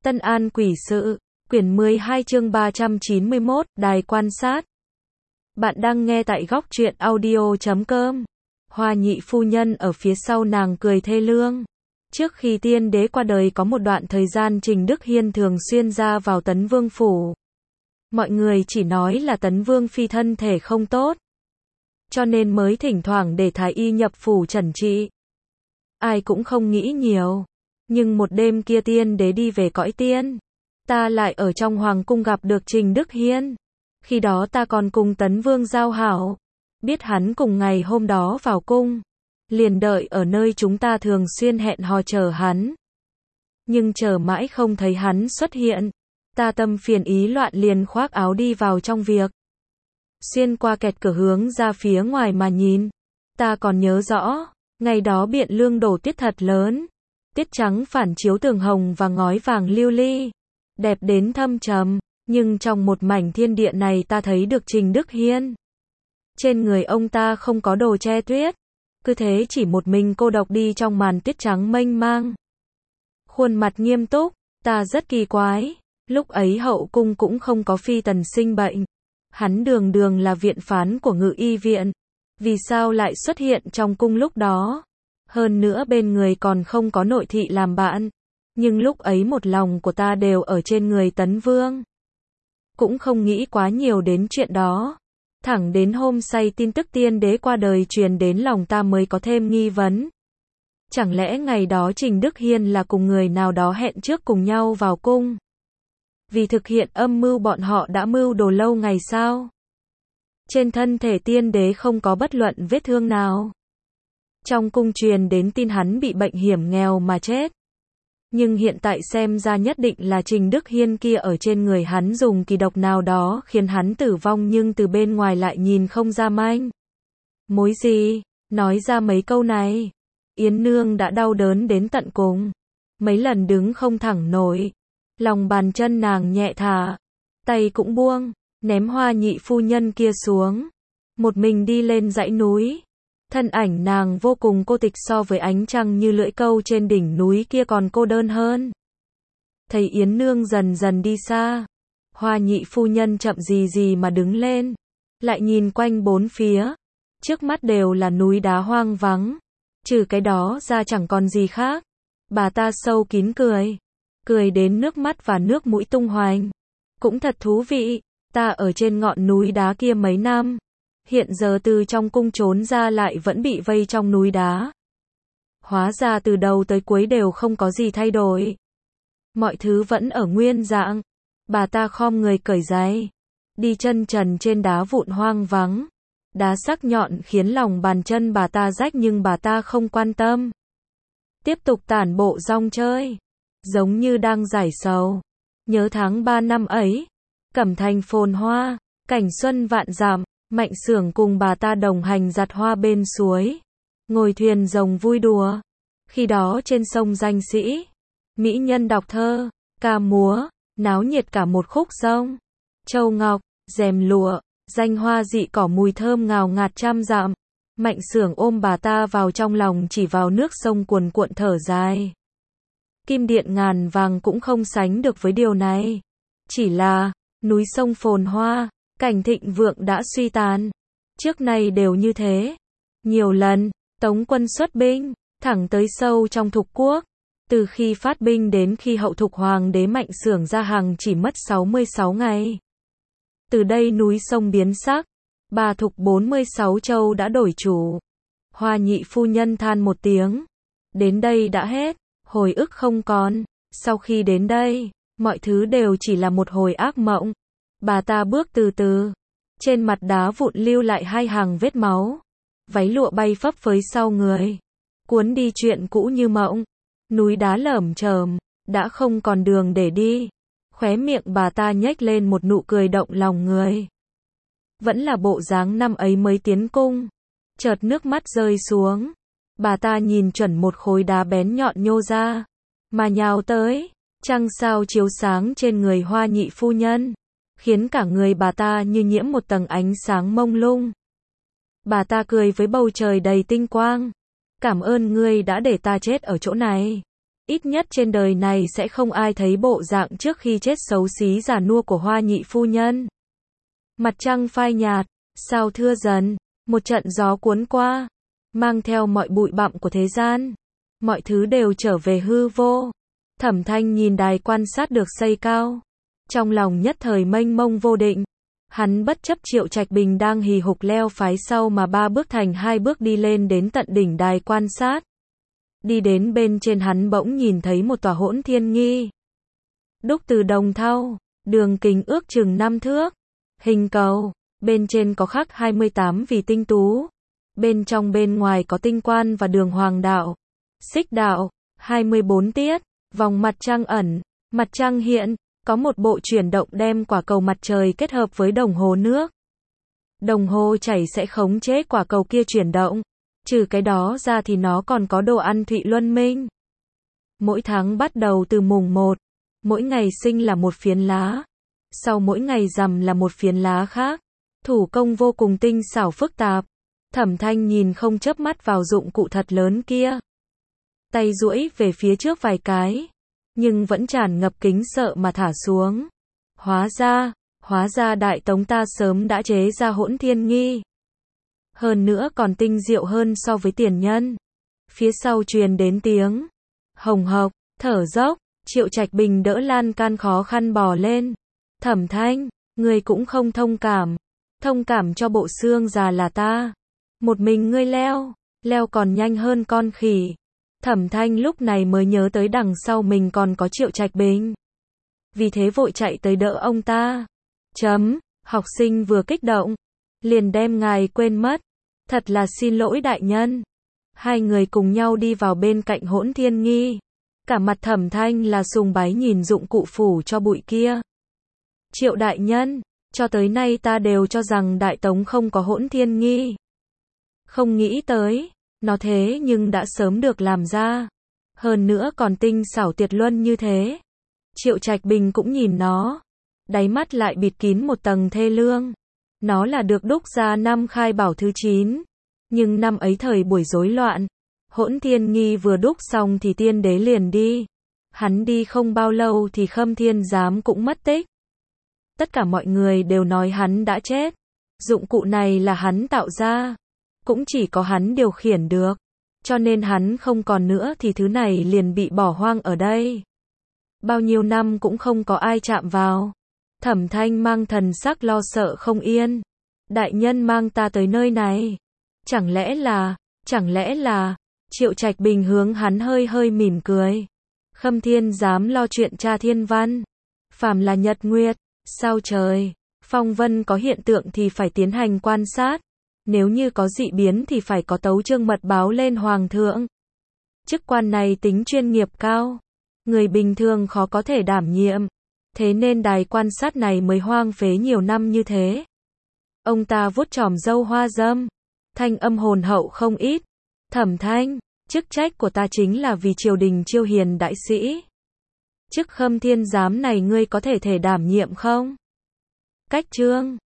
Tân An Quỷ Sự, quyển 12 chương 391, Đài quan sát. Bạn đang nghe tại góc truyện audio.com. Hoa nhị phu nhân ở phía sau nàng cười thê lương. Trước khi tiên đế qua đời có một đoạn thời gian Trình Đức Hiên thường xuyên ra vào Tấn Vương phủ. Mọi người chỉ nói là Tấn Vương phi thân thể không tốt, cho nên mới thỉnh thoảng để thái y nhập phủ chẩn trị. Ai cũng không nghĩ nhiều. Nhưng một đêm kia tiên đế đi về cõi tiên, ta lại ở trong hoàng cung gặp được Trình Đức Hiên. Khi đó ta còn cùng Tấn Vương giao hảo, biết hắn cùng ngày hôm đó vào cung, liền đợi ở nơi chúng ta thường xuyên hẹn hò chờ hắn. Nhưng chờ mãi không thấy hắn xuất hiện, ta tâm phiền ý loạn liền khoác áo đi vào trong việc. Xuyên qua kẹt cửa hướng ra phía ngoài mà nhìn, ta còn nhớ rõ, ngày đó Biện Lương đổ tuyết thật lớn. Tiết trắng phản chiếu tường hồng và ngói vàng lưu ly, đẹp đến thâm trầm, nhưng trong một mảnh thiên địa này ta thấy được Trình Đức Hiên. Trên người ông ta không có đồ che tuyết, cứ thế chỉ một mình cô độc đi trong màn tuyết trắng mênh mang. Khuôn mặt nghiêm túc, ta rất kỳ quái, lúc ấy hậu cung cũng không có phi tần sinh bệnh. Hắn đường đường là viện phán của Ngự Y viện, vì sao lại xuất hiện trong cung lúc đó? Hơn nữa bên người còn không có nội thị làm bạn. Nhưng lúc ấy một lòng của ta đều ở trên người Tấn Vương. Cũng không nghĩ quá nhiều đến chuyện đó. Thẳng đến hôm say tin tức tiên đế qua đời truyền đến lòng ta mới có thêm nghi vấn. Chẳng lẽ ngày đó Trình Đức Hiên là cùng người nào đó hẹn trước cùng nhau vào cung? Vì thực hiện âm mưu bọn họ đã mưu đồ lâu ngày sao? Trên thân thể tiên đế không có bất luận vết thương nào. Trong cung truyền đến tin hắn bị bệnh hiểm nghèo mà chết. Nhưng hiện tại xem ra nhất định là Trình Đức Hiên kia ở trên người hắn dùng kỳ độc nào đó khiến hắn tử vong, nhưng từ bên ngoài lại nhìn không ra manh mối gì. Nói ra mấy câu này, Yến Nương đã đau đớn đến tận cùng. Mấy lần đứng không thẳng nổi. Lòng bàn chân nàng nhẹ thả, tay cũng buông, ném Hoa nhị phu nhân kia xuống. Một mình đi lên dãy núi. Thân ảnh nàng vô cùng cô tịch, so với ánh trăng như lưỡi câu trên đỉnh núi kia còn cô đơn hơn. Thấy Yến Nương dần dần đi xa, Hoa nhị phu nhân chậm gì gì mà đứng lên, lại nhìn quanh bốn phía. Trước mắt đều là núi đá hoang vắng, trừ cái đó ra chẳng còn gì khác. Bà ta sâu kín cười, cười đến nước mắt và nước mũi tung hoành. Cũng thật thú vị, ta ở trên ngọn núi đá kia mấy năm. Hiện giờ từ trong cung trốn ra lại vẫn bị vây trong núi đá. Hóa ra từ đầu tới cuối đều không có gì thay đổi. Mọi thứ vẫn ở nguyên dạng. Bà ta khom người cởi giày, đi chân trần trên đá vụn hoang vắng. Đá sắc nhọn khiến lòng bàn chân bà ta rách nhưng bà ta không quan tâm. Tiếp tục tản bộ rong chơi, giống như đang giải sầu. Nhớ tháng 3 năm ấy, Cẩm Thành phồn hoa, cảnh xuân vạn dặm. Mạnh Xưởng cùng bà ta đồng hành giặt hoa bên suối, ngồi thuyền rồng vui đùa. Khi đó trên sông Danh Sĩ, mỹ nhân đọc thơ, ca múa, náo nhiệt cả một khúc sông. Châu ngọc, rèm lụa, danh hoa dị cỏ, mùi thơm ngào ngạt trăm dặm. Mạnh Xưởng ôm bà ta vào trong lòng, chỉ vào nước sông cuồn cuộn thở dài. Kim điện ngàn vàng cũng không sánh được với điều này. Chỉ là, núi sông phồn hoa, cảnh thịnh vượng đã suy tàn. Trước nay đều như thế. Nhiều lần, Tống quân xuất binh, thẳng tới sâu trong Thục quốc. Từ khi phát binh đến khi hậu Thục hoàng đế Mạnh Xưởng ra hàng chỉ mất 66 ngày. Từ đây núi sông biến sắc. Ba Thục 46 châu đã đổi chủ. Hoa nhị phu nhân than một tiếng. Đến đây đã hết, hồi ức không còn. Sau khi đến đây, mọi thứ đều chỉ là một hồi ác mộng. Bà ta bước từ từ, trên mặt đá vụn lưu lại hai hàng vết máu. Váy lụa bay phấp phới sau người, cuốn đi chuyện cũ như mộng. Núi đá lởm chởm, đã không còn đường để đi. Khóe miệng bà ta nhếch lên một nụ cười động lòng người. Vẫn là bộ dáng năm ấy mới tiến cung. Chợt nước mắt rơi xuống. Bà ta nhìn chuẩn một khối đá bén nhọn nhô ra, mà nhào tới. Trăng sao chiếu sáng trên người Hoa nhị phu nhân, khiến cả người bà ta như nhiễm một tầng ánh sáng mông lung. Bà ta cười với bầu trời đầy tinh quang. Cảm ơn ngươi đã để ta chết ở chỗ này. Ít nhất trên đời này sẽ không ai thấy bộ dạng trước khi chết xấu xí già nua của Hoa nhị phu nhân. Mặt trăng phai nhạt, sao thưa dần, một trận gió cuốn qua, mang theo mọi bụi bặm của thế gian. Mọi thứ đều trở về hư vô. Thẩm Thanh nhìn đài quan sát được xây cao. Trong lòng nhất thời mênh mông vô định. Hắn bất chấp Triệu Trạch Bình đang hì hục leo phái sau mà 3 bước thành 2 bước đi lên đến tận đỉnh đài quan sát. Đi đến bên trên hắn bỗng nhìn thấy một tòa Hỗn Thiên Nghi. Đúc từ đồng thau, đường kính ước chừng 5 thước. Hình cầu, bên trên có khắc 28 vì tinh tú. Bên trong bên ngoài có tinh quan và đường hoàng đạo, xích đạo, 24 tiết, vòng mặt trăng ẩn, mặt trăng hiện, có một bộ chuyển động đem quả cầu mặt trời kết hợp với đồng hồ nước. Đồng hồ chảy sẽ khống chế quả cầu kia chuyển động. Trừ cái đó ra thì nó còn có đồ ăn Thụy Luân Minh. Mỗi tháng bắt đầu từ mùng 1, mỗi ngày sinh là một phiến lá. Sau mỗi ngày rằm là một phiến lá khác. Thủ công vô cùng tinh xảo phức tạp. Thẩm Thanh nhìn không chớp mắt vào dụng cụ thật lớn kia. Tay duỗi về phía trước vài cái, nhưng vẫn tràn ngập kính sợ mà thả xuống. Hóa ra Đại Tống ta sớm đã chế ra Hỗn Thiên Nghi. Hơn nữa còn tinh diệu hơn so với tiền nhân. Phía sau truyền đến tiếng hồng hộc, thở dốc, Triệu Trạch Bình đỡ lan can khó khăn bò lên. Thẩm Thanh, ngươi cũng không thông cảm cho bộ xương già là ta. Một mình ngươi leo còn nhanh hơn con khỉ. Thẩm Thanh lúc này mới nhớ tới đằng sau mình còn có Triệu Trạch Bình. Vì thế vội chạy tới đỡ ông ta. Học sinh vừa kích động, liền đem ngài quên mất. Thật là xin lỗi đại nhân. Hai người cùng nhau đi vào bên cạnh Hỗn Thiên Nghi. Cả mặt Thẩm Thanh là sùng bái nhìn dụng cụ phủ cho bụi kia. Triệu đại nhân, cho tới nay ta đều cho rằng Đại Tống không có Hỗn Thiên Nghi. Không nghĩ tới, nó thế nhưng đã sớm được làm ra. Hơn nữa còn tinh xảo tuyệt luân như thế. Triệu Trạch Bình cũng nhìn nó. Đáy mắt lại bịt kín một tầng thê lương. Nó là được đúc ra năm Khai Bảo thứ 9. Nhưng năm ấy thời buổi rối loạn. Hỗn Thiên Nghi vừa đúc xong thì tiên đế liền đi. Hắn đi không bao lâu thì Khâm Thiên Giám cũng mất tích. Tất cả mọi người đều nói hắn đã chết. Dụng cụ này là hắn tạo ra. Cũng chỉ có hắn điều khiển được. Cho nên hắn không còn nữa thì thứ này liền bị bỏ hoang ở đây. Bao nhiêu năm cũng không có ai chạm vào. Thẩm Thanh mang thần sắc lo sợ không yên. Đại nhân mang ta tới nơi này. Chẳng lẽ là, Triệu Trạch Bình hướng hắn hơi mỉm cười. Khâm Thiên Giám lo chuyện tra thiên văn. Phàm là nhật nguyệt, sao trời, phong vân có hiện tượng thì phải tiến hành quan sát. Nếu như có dị biến thì phải có tấu chương mật báo lên hoàng thượng. Chức quan này tính chuyên nghiệp cao. Người bình thường khó có thể đảm nhiệm. Thế nên đài quan sát này mới hoang phế nhiều năm như thế. Ông ta vuốt chòm râu hoa râm. Thanh âm hồn hậu không ít. Thẩm Thanh, chức trách của ta chính là vì triều đình chiêu hiền đại sĩ. Chức Khâm Thiên Giám này ngươi có thể đảm nhiệm không? Cách chương